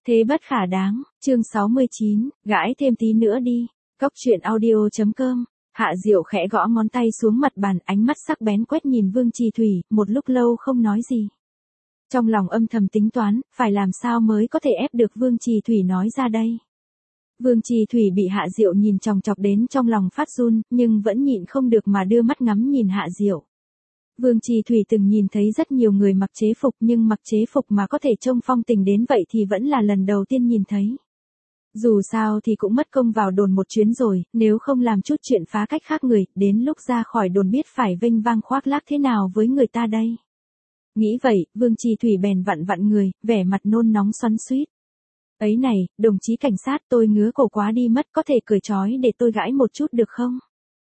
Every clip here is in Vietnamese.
Thế bất khả đáng, chương 69, gãi thêm tí nữa đi. Cóc truyện audio.com. Hạ Diệu khẽ gõ ngón tay xuống mặt bàn, ánh mắt sắc bén quét nhìn Vương Trì Thủy, một lúc lâu không nói gì. Trong lòng âm thầm tính toán, phải làm sao mới có thể ép được Vương Trì Thủy nói ra đây. Vương Trì Thủy bị Hạ Diệu nhìn chòng chọc đến trong lòng phát run, nhưng vẫn nhịn không được mà đưa mắt ngắm nhìn Hạ Diệu. Vương Trì Thủy từng nhìn thấy rất nhiều người mặc chế phục, nhưng mặc chế phục mà có thể trông phong tình đến vậy thì vẫn là lần đầu tiên nhìn thấy. Dù sao thì cũng mất công vào đồn một chuyến rồi, nếu không làm chút chuyện phá cách khác người, đến lúc ra khỏi đồn biết phải vênh vang khoác lác thế nào với người ta đây. Nghĩ vậy, Vương Trì Thủy bèn vặn vặn người, vẻ mặt nôn nóng xoắn xuýt. Ấy này, đồng chí cảnh sát, tôi ngứa cổ quá đi mất, có thể cởi trói để tôi gãi một chút được không?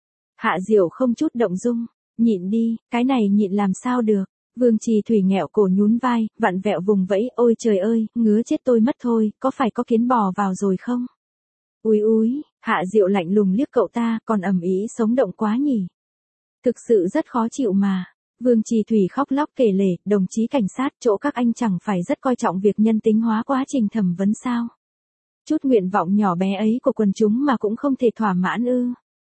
Hạ Diệu không chút động dung. Nhịn đi, cái này nhịn làm sao được. Vương Trì Thủy nghẹo cổ nhún vai, vặn vẹo vùng vẫy, ôi trời ơi, ngứa chết tôi mất thôi, có phải có kiến bò vào rồi không? Úi úi, Hạ Diệu lạnh lùng liếc cậu ta, còn ầm ĩ sống động quá nhỉ. Thực sự rất khó chịu mà. Vương Trì Thủy khóc lóc kể lể, đồng chí cảnh sát, chỗ các anh chẳng phải rất coi trọng việc nhân tính hóa quá trình thẩm vấn sao? Chút nguyện vọng nhỏ bé ấy của quần chúng mà cũng không thể thỏa mãn ư?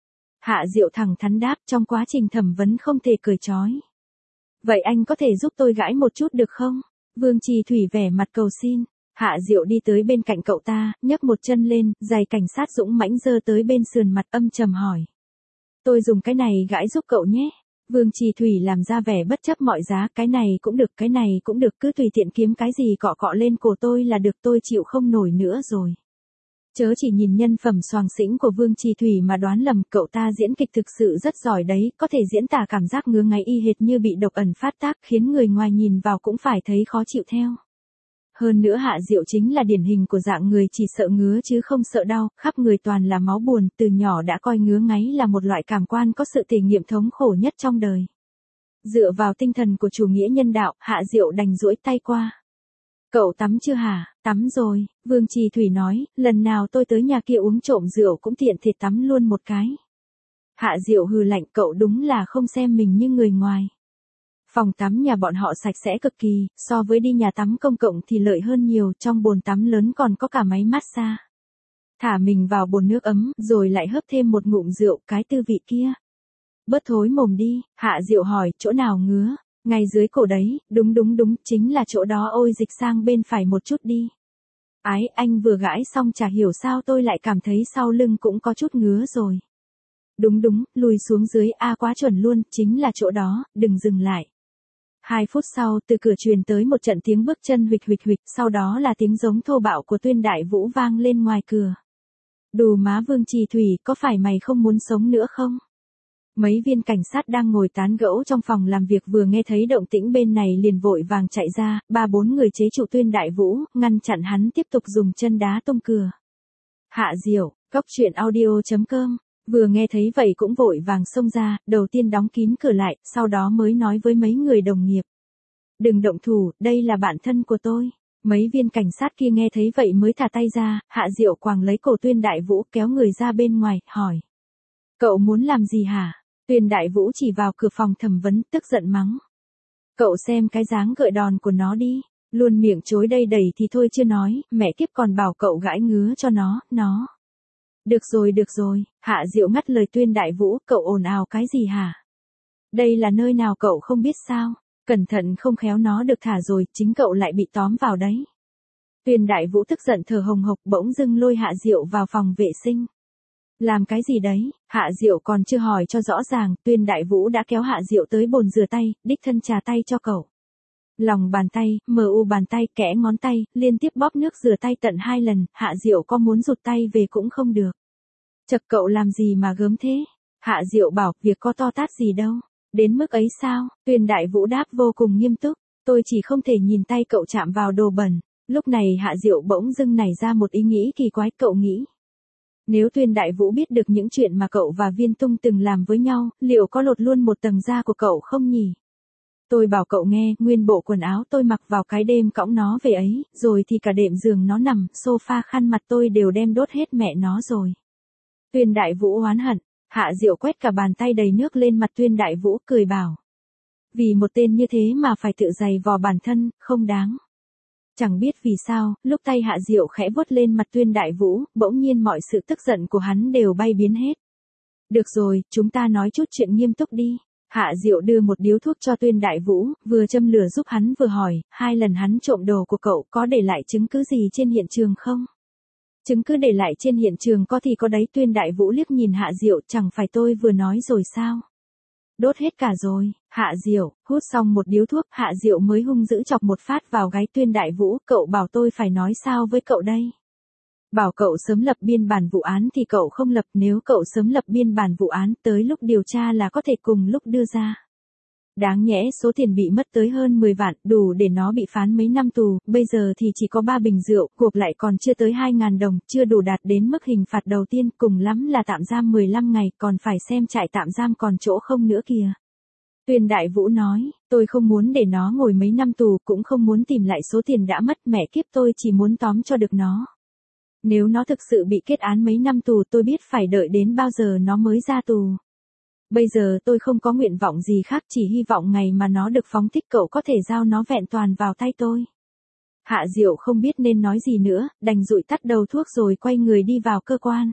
Hạ Diệu thẳng thắn đáp, trong quá trình thẩm vấn không thể cởi trói. Vậy anh có thể giúp tôi gãi một chút được không? Vương Trì Thủy vẻ mặt cầu xin. Hạ Diệu đi tới bên cạnh cậu ta, nhấc một chân lên, giày cảnh sát dũng mãnh giơ tới bên sườn mặt, âm trầm hỏi. Tôi dùng cái này gãi giúp cậu nhé. Vương Trì Thủy làm ra vẻ bất chấp mọi giá, cái này cũng được, cái này cũng được, cứ tùy tiện kiếm cái gì cọ cọ lên cổ tôi là được, tôi chịu không nổi nữa rồi. Chớ chỉ nhìn nhân phẩm xoàng xĩnh của Vương Trì Thủy mà đoán lầm, cậu ta diễn kịch thực sự rất giỏi đấy, có thể diễn tả cảm giác ngứa ngáy y hệt như bị độc ẩn phát tác, khiến người ngoài nhìn vào cũng phải thấy khó chịu theo. Hơn nữa Hạ Diệu chính là điển hình của dạng người chỉ sợ ngứa chứ không sợ đau, khắp người toàn là máu buồn, từ nhỏ đã coi ngứa ngáy là một loại cảm quan có sự thể nghiệm thống khổ nhất trong đời. Dựa vào tinh thần của chủ nghĩa nhân đạo, Hạ Diệu đành duỗi tay qua. Cậu tắm chưa hả? Tắm rồi, Vương Trì Thủy nói, lần nào tôi tới nhà kia uống trộm rượu cũng tiện thể tắm luôn một cái. Hạ Diệu hừ lạnh, cậu đúng là không xem mình như người ngoài. Phòng tắm nhà bọn họ sạch sẽ cực kỳ, so với đi nhà tắm công cộng thì lợi hơn nhiều, trong bồn tắm lớn còn có cả máy massage. Thả mình vào bồn nước ấm, rồi lại hớp thêm một ngụm rượu, cái tư vị kia. Bớt thối mồm đi, Hạ Diệu hỏi, chỗ nào ngứa? Ngay dưới cổ đấy, đúng, chính là chỗ đó, ôi dịch sang bên phải một chút đi. Ái, anh vừa gãi xong chả hiểu sao tôi lại cảm thấy sau lưng cũng có chút ngứa rồi. Đúng, lùi xuống dưới, quá chuẩn luôn, chính là chỗ đó, đừng dừng lại. 2 phút sau, từ cửa truyền tới một trận tiếng bước chân huỵch, sau đó là tiếng giống thô bạo của Tuyên Đại Vũ vang lên ngoài cửa. Đù má Vương Trì Thủy, có phải mày không muốn sống nữa không? Mấy viên cảnh sát đang ngồi tán gẫu trong phòng làm việc vừa nghe thấy động tĩnh bên này liền vội vàng chạy ra, 3-4 người chế trụ Tuyên Đại Vũ, ngăn chặn hắn tiếp tục dùng chân đá tung cửa. Hạ Diệu, Cóc truyện audio.com, vừa nghe thấy vậy cũng vội vàng xông ra, đầu tiên đóng kín cửa lại, sau đó mới nói với mấy người đồng nghiệp. Đừng động thủ, đây là bạn thân của tôi. Mấy viên cảnh sát kia nghe thấy vậy mới thả tay ra, Hạ Diệu quàng lấy cổ Tuyên Đại Vũ kéo người ra bên ngoài, hỏi. Cậu muốn làm gì hả? Tuyên Đại Vũ chỉ vào cửa phòng thẩm vấn, tức giận mắng. Cậu xem cái dáng gợi đòn của nó đi, luôn miệng chối đây đẩy thì thôi chưa nói, mẹ kiếp còn bảo cậu gãi ngứa cho nó. Được rồi, Hạ Diệu ngắt lời Tuyên Đại Vũ, cậu ồn ào cái gì hả? Đây là nơi nào cậu không biết sao? Cẩn thận không khéo nó được thả rồi, chính cậu lại bị tóm vào đấy. Tuyên Đại Vũ tức giận thở hồng hộc, bỗng dưng lôi Hạ Diệu vào phòng vệ sinh. Làm cái gì đấy? Hạ Diệu còn chưa hỏi cho rõ ràng, Tuyên Đại Vũ đã kéo Hạ Diệu tới bồn rửa tay, đích thân trà tay cho cậu. Lòng bàn tay, mu bàn tay, kẽ ngón tay, liên tiếp bóp nước rửa tay tận 2 lần, Hạ Diệu có muốn rụt tay về cũng không được. Chật, cậu làm gì mà gớm thế? Hạ Diệu bảo, việc có to tát gì đâu. Đến mức ấy sao? Tuyên Đại Vũ đáp vô cùng nghiêm túc, tôi chỉ không thể nhìn tay cậu chạm vào đồ bẩn. Lúc này Hạ Diệu bỗng dưng nảy ra một ý nghĩ kỳ quái, cậu nghĩ. Nếu Tuyên Đại Vũ biết được những chuyện mà cậu và Viên Tung từng làm với nhau, liệu có lột luôn một tầng da của cậu không nhỉ? Tôi bảo cậu nghe, nguyên bộ quần áo tôi mặc vào cái đêm cõng nó về ấy, rồi thì cả đệm giường nó nằm, sofa khăn mặt tôi đều đem đốt hết mẹ nó rồi. Tuyên Đại Vũ oán hận, Hạ Diệu quét cả bàn tay đầy nước lên mặt Tuyên Đại Vũ, cười bảo. Vì một tên như thế mà phải tự giày vò bản thân, không đáng. Chẳng biết vì sao, lúc tay Hạ Diệu khẽ vuốt lên mặt Tuyên Đại Vũ, bỗng nhiên mọi sự tức giận của hắn đều bay biến hết. Được rồi, chúng ta nói chút chuyện nghiêm túc đi. Hạ Diệu đưa một điếu thuốc cho Tuyên Đại Vũ, vừa châm lửa giúp hắn vừa hỏi, 2 lần hắn trộm đồ của cậu có để lại chứng cứ gì trên hiện trường không? Chứng cứ để lại trên hiện trường có thì có đấy. Tuyên Đại Vũ liếc nhìn Hạ Diệu, chẳng phải tôi vừa nói rồi sao? Đốt hết cả rồi. Hạ Diệu, hút xong một điếu thuốc, Hạ Diệu mới hung dữ chọc một phát vào gáy Tuyên Đại Vũ, cậu bảo tôi phải nói sao với cậu đây? Bảo cậu sớm lập biên bản vụ án thì cậu không lập, nếu cậu sớm lập biên bản vụ án tới lúc điều tra là có thể cùng lúc đưa ra. Đáng nhẽ số tiền bị mất tới hơn 10 vạn, đủ để nó bị phán mấy năm tù, bây giờ thì chỉ có 3 bình rượu, gộp lại còn chưa tới 2.000 đồng, chưa đủ đạt đến mức hình phạt đầu tiên, cùng lắm là tạm giam 15 ngày, còn phải xem trại tạm giam còn chỗ không nữa kìa. Tuyên Đại Vũ nói, tôi không muốn để nó ngồi mấy năm tù, cũng không muốn tìm lại số tiền đã mất, mẹ kiếp tôi chỉ muốn tóm cho được nó. Nếu nó thực sự bị kết án mấy năm tù tôi biết phải đợi đến bao giờ nó mới ra tù. Bây giờ tôi không có nguyện vọng gì khác, chỉ hy vọng ngày mà nó được phóng thích cậu có thể giao nó vẹn toàn vào tay tôi. Hạ Diệu không biết nên nói gì nữa, đành dụi tắt đầu thuốc rồi quay người đi vào cơ quan.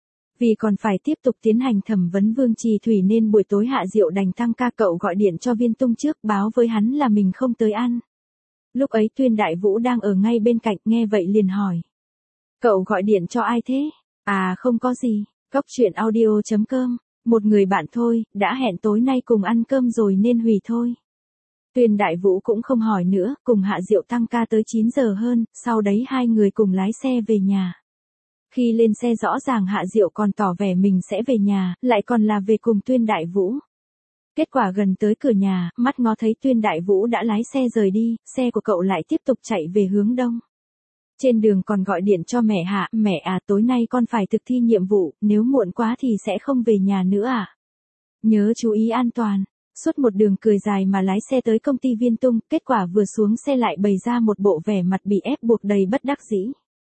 Vì còn phải tiếp tục tiến hành thẩm vấn Vương Trì Thủy nên buổi tối Hạ Diệu đành tăng ca, cậu gọi điện cho Viên Tung trước, báo với hắn là mình không tới ăn. Lúc ấy Tuyên Đại Vũ đang ở ngay bên cạnh, nghe vậy liền hỏi. Cậu gọi điện cho ai thế? À không có gì, Cóc Truyện Audio.com, một người bạn thôi, đã hẹn tối nay cùng ăn cơm rồi nên hủy thôi. Tuyên Đại Vũ cũng không hỏi nữa, cùng Hạ Diệu tăng ca tới 9 giờ hơn, sau đấy hai người cùng lái xe về nhà. Khi lên xe rõ ràng Hạ Diệu còn tỏ vẻ mình sẽ về nhà, lại còn là về cùng Tuyên Đại Vũ. Kết quả gần tới cửa nhà, mắt ngó thấy Tuyên Đại Vũ đã lái xe rời đi, xe của cậu lại tiếp tục chạy về hướng đông. Trên đường còn gọi điện cho mẹ Hạ, mẹ à tối nay con phải thực thi nhiệm vụ, nếu muộn quá thì sẽ không về nhà nữa à. Nhớ chú ý an toàn. Suốt một đường cười dài mà lái xe tới công ty Viên Tung, kết quả vừa xuống xe lại bày ra một bộ vẻ mặt bị ép buộc đầy bất đắc dĩ.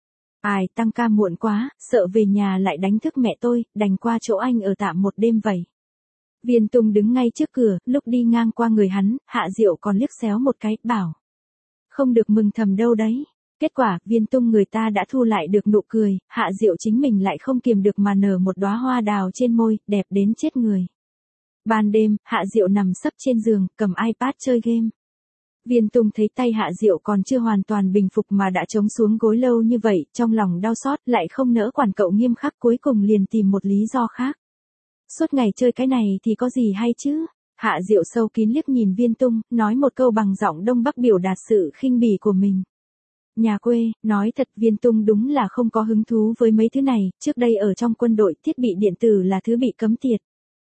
Ai, tăng ca muộn quá, sợ về nhà lại đánh thức mẹ tôi, đành qua chỗ anh ở tạm một đêm vậy. Viên Tung đứng ngay trước cửa, lúc đi ngang qua người hắn, Hạ Diệu còn liếc xéo một cái, bảo. Không được mừng thầm đâu đấy. Kết quả, Viên Tung người ta đã thu lại được nụ cười, Hạ Diệu chính mình lại không kiềm được mà nở một đóa hoa đào trên môi, đẹp đến chết người. Ban đêm, Hạ Diệu nằm sấp trên giường, cầm iPad chơi game. Viên Tung thấy tay Hạ Diệu còn chưa hoàn toàn bình phục mà đã chống xuống gối lâu như vậy, trong lòng đau xót, lại không nỡ quản cậu nghiêm khắc, cuối cùng liền tìm một lý do khác. Suốt ngày chơi cái này thì có gì hay chứ? Hạ Diệu sâu kín liếc nhìn Viên Tung, nói một câu bằng giọng Đông Bắc biểu đạt sự khinh bỉ của mình. Nhà quê, nói thật Viên Tung đúng là không có hứng thú với mấy thứ này, trước đây ở trong quân đội, thiết bị điện tử là thứ bị cấm tiệt.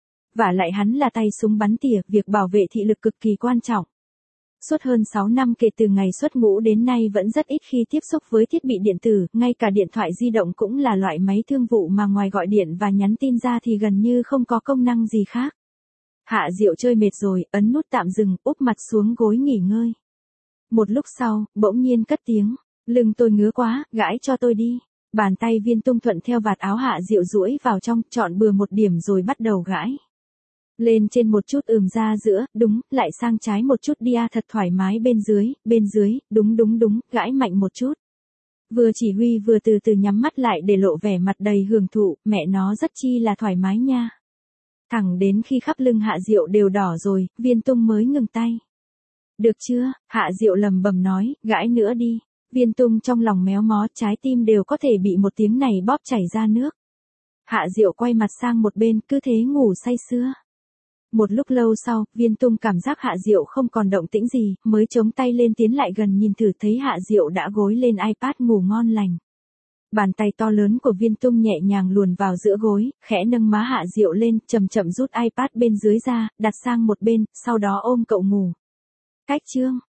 Vả lại hắn là tay súng bắn tỉa, việc bảo vệ thị lực cực kỳ quan trọng. Suốt hơn 6 năm kể từ ngày xuất ngũ đến nay vẫn rất ít khi tiếp xúc với thiết bị điện tử, ngay cả điện thoại di động cũng là loại máy thương vụ mà ngoài gọi điện và nhắn tin ra thì gần như không có công năng gì khác. Hạ Diệu chơi mệt rồi, ấn nút tạm dừng, úp mặt xuống gối nghỉ ngơi. Một lúc sau, bỗng nhiên cất tiếng, lưng tôi ngứa quá, gãi cho tôi đi. Bàn tay Viên Tung thuận theo vạt áo Hạ Diệu duỗi vào trong, chọn bừa một điểm rồi bắt đầu gãi. Lên trên một chút ra giữa, đúng, lại sang trái một chút đi thật thoải mái bên dưới, đúng, gãi mạnh một chút. Vừa chỉ huy vừa từ từ nhắm mắt lại để lộ vẻ mặt đầy hưởng thụ, mẹ nó rất chi là thoải mái nha. Thẳng đến khi khắp lưng Hạ Diệu đều đỏ rồi, Viên Tung mới ngừng tay. Được chưa, Hạ Diệu lầm bầm nói, gãi nữa đi. Viên Tung trong lòng méo mó, trái tim đều có thể bị một tiếng này bóp chảy ra nước. Hạ Diệu quay mặt sang một bên, cứ thế ngủ say sưa. Một lúc lâu sau, Viên Tung cảm giác Hạ Diệu không còn động tĩnh gì, mới chống tay lên tiến lại gần nhìn thử thấy Hạ Diệu đã gối lên iPad ngủ ngon lành. Bàn tay to lớn của Viên Tung nhẹ nhàng luồn vào giữa gối, khẽ nâng má Hạ Diệu lên, chậm chậm rút iPad bên dưới ra, đặt sang một bên, sau đó ôm cậu ngủ. Cách chương